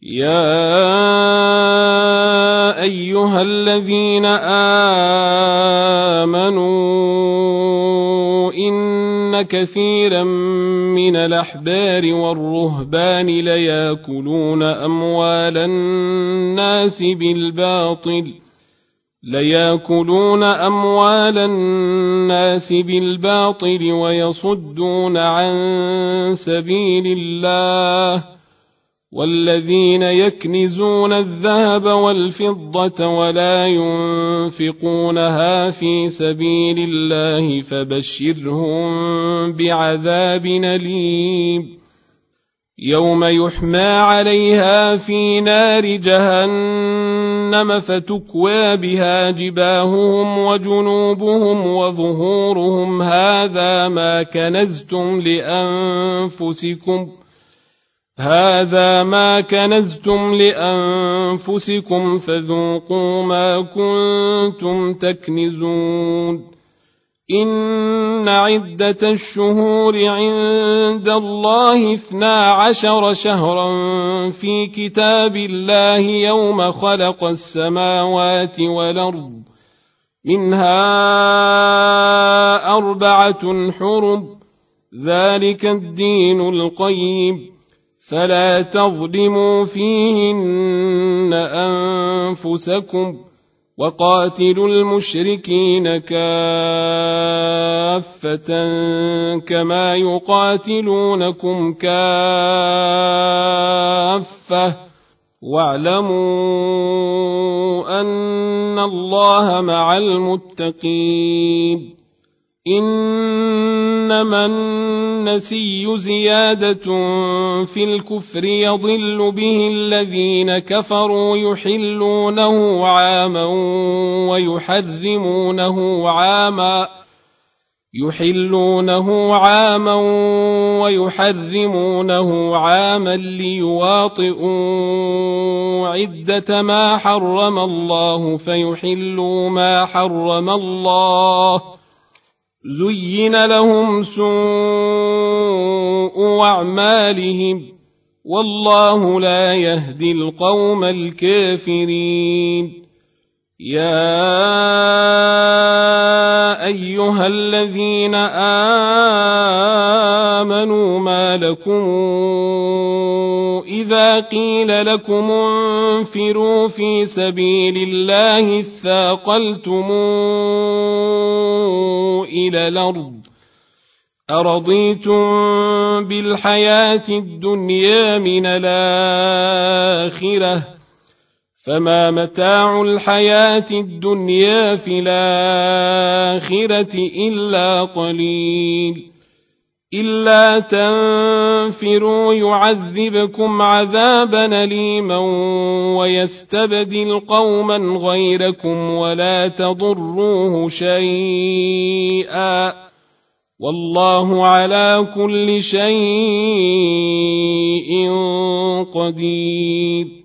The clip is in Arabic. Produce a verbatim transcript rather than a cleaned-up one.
يا أيها الذين آمنوا إن كثيرا من الأحبار والرهبان ليأكلون أموال الناس بالباطل ليأكلون أموال الناس بالباطل ويصدون عن سبيل الله والذين يكنزون الذهب والفضة ولا ينفقونها في سبيل الله فبشرهم بعذاب أليم يوم يحمى عليها في نار جهنم فتكوى بها جباههم وجنوبهم وظهورهم هذا ما كنزتم لأنفسكم هذا ما كنزتم لأنفسكم فذوقوا ما كنتم تكنزون إن عدة الشهور عند الله اثنا عشر شهرا في كتاب الله يوم خلق السماوات والأرض منها أربعة حرم ذلك الدين القيم فلا تظلموا فيهن أنفسكم وقاتلوا المشركين كافة كما يقاتلونكم كافة واعلموا أن الله مع المتقين إنما النسي زيادة في الكفر يضل به الذين كفروا يحلونه عاما ويحرمونه عاما يحلونه عاما ويحرمونه عاما ليواطئوا عدة ما حرم الله فيحلوا ما حرم الله زين لهم سوء أعمالهم والله لا يهدي القوم الكافرين يا أيها الذين آمنوا ما لكم إذا قيل لكم انفروا في سبيل الله اثاقلتم إلى الأرض أرضيتم بالحياة الدنيا من الآخرة فما متاع الحياة الدنيا في الآخرة إلا قليل إلا تنفروا يعذبكم عذابا أليما ويستبدل قوما غيركم ولا تضروه شيئا والله على كل شيء قدير